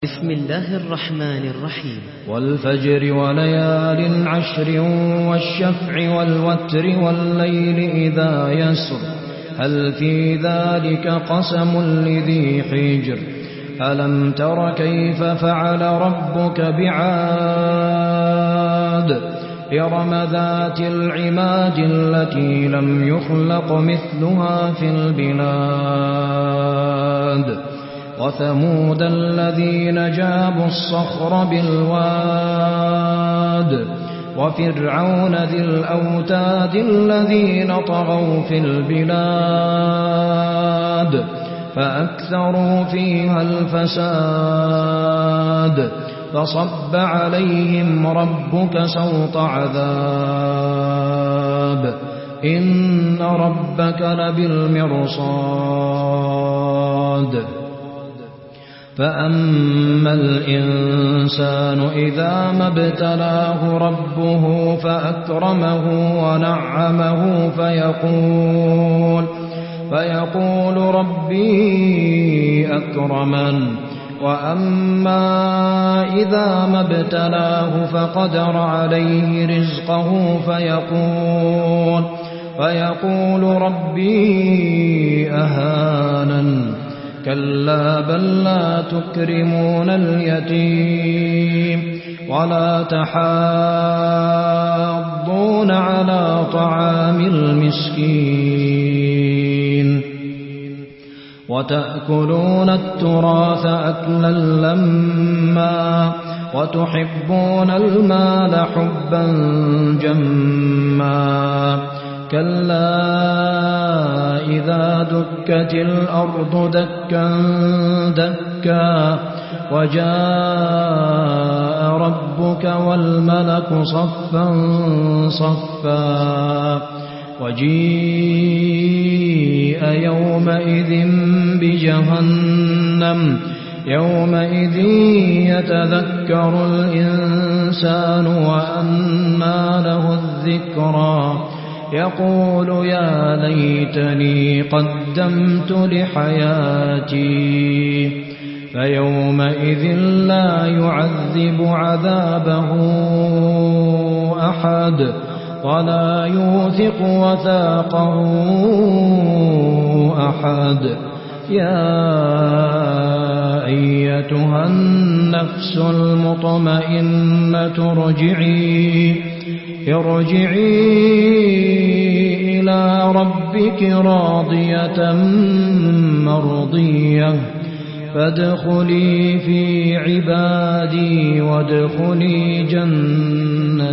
بسم الله الرحمن الرحيم. والفجر وليال عشر والشفع والوتر والليل إذا يسر هل في ذلك قسم لذي حجر ألم تر كيف فعل ربك بعاد إرم ذات العماد التي لم يخلق مثلها في البلاد وثمود الذين جابوا الصخر بالواد وفرعون ذي الأوتاد الذين طغوا في البلاد فأكثروا فيها الفساد فصب عليهم ربك سوط عذاب إن ربك لبالمرصاد فأما الإنسان إذا ما ابتلاه ربه فأكرمه ونعمه فيقول ربي أكرمن وأما إذا ما ابتلاه فقدر عليه رزقه فيقول ربي أهانن كلا بل لا تكرمون اليتيم ولا تحاضون على طعام المسكين وتأكلون التراث أكلا لما وتحبون المال حبا جما كلا إذا دكت الأرض دكا دكا وجاء ربك والملك صفا صفا وجيء يومئذ بجهنم يومئذ يتذكر الإنسان وأنى له الذكرى يقول يا ليتني قدمت لحياتي فيومئذ لا يعذب عذابه أحد ولا يوثق وثاقه أحد يا أيتها النفس المطمئنة ارجعي إلى ربك راضية مرضية فادخلي في عبادي وادخلي جنتي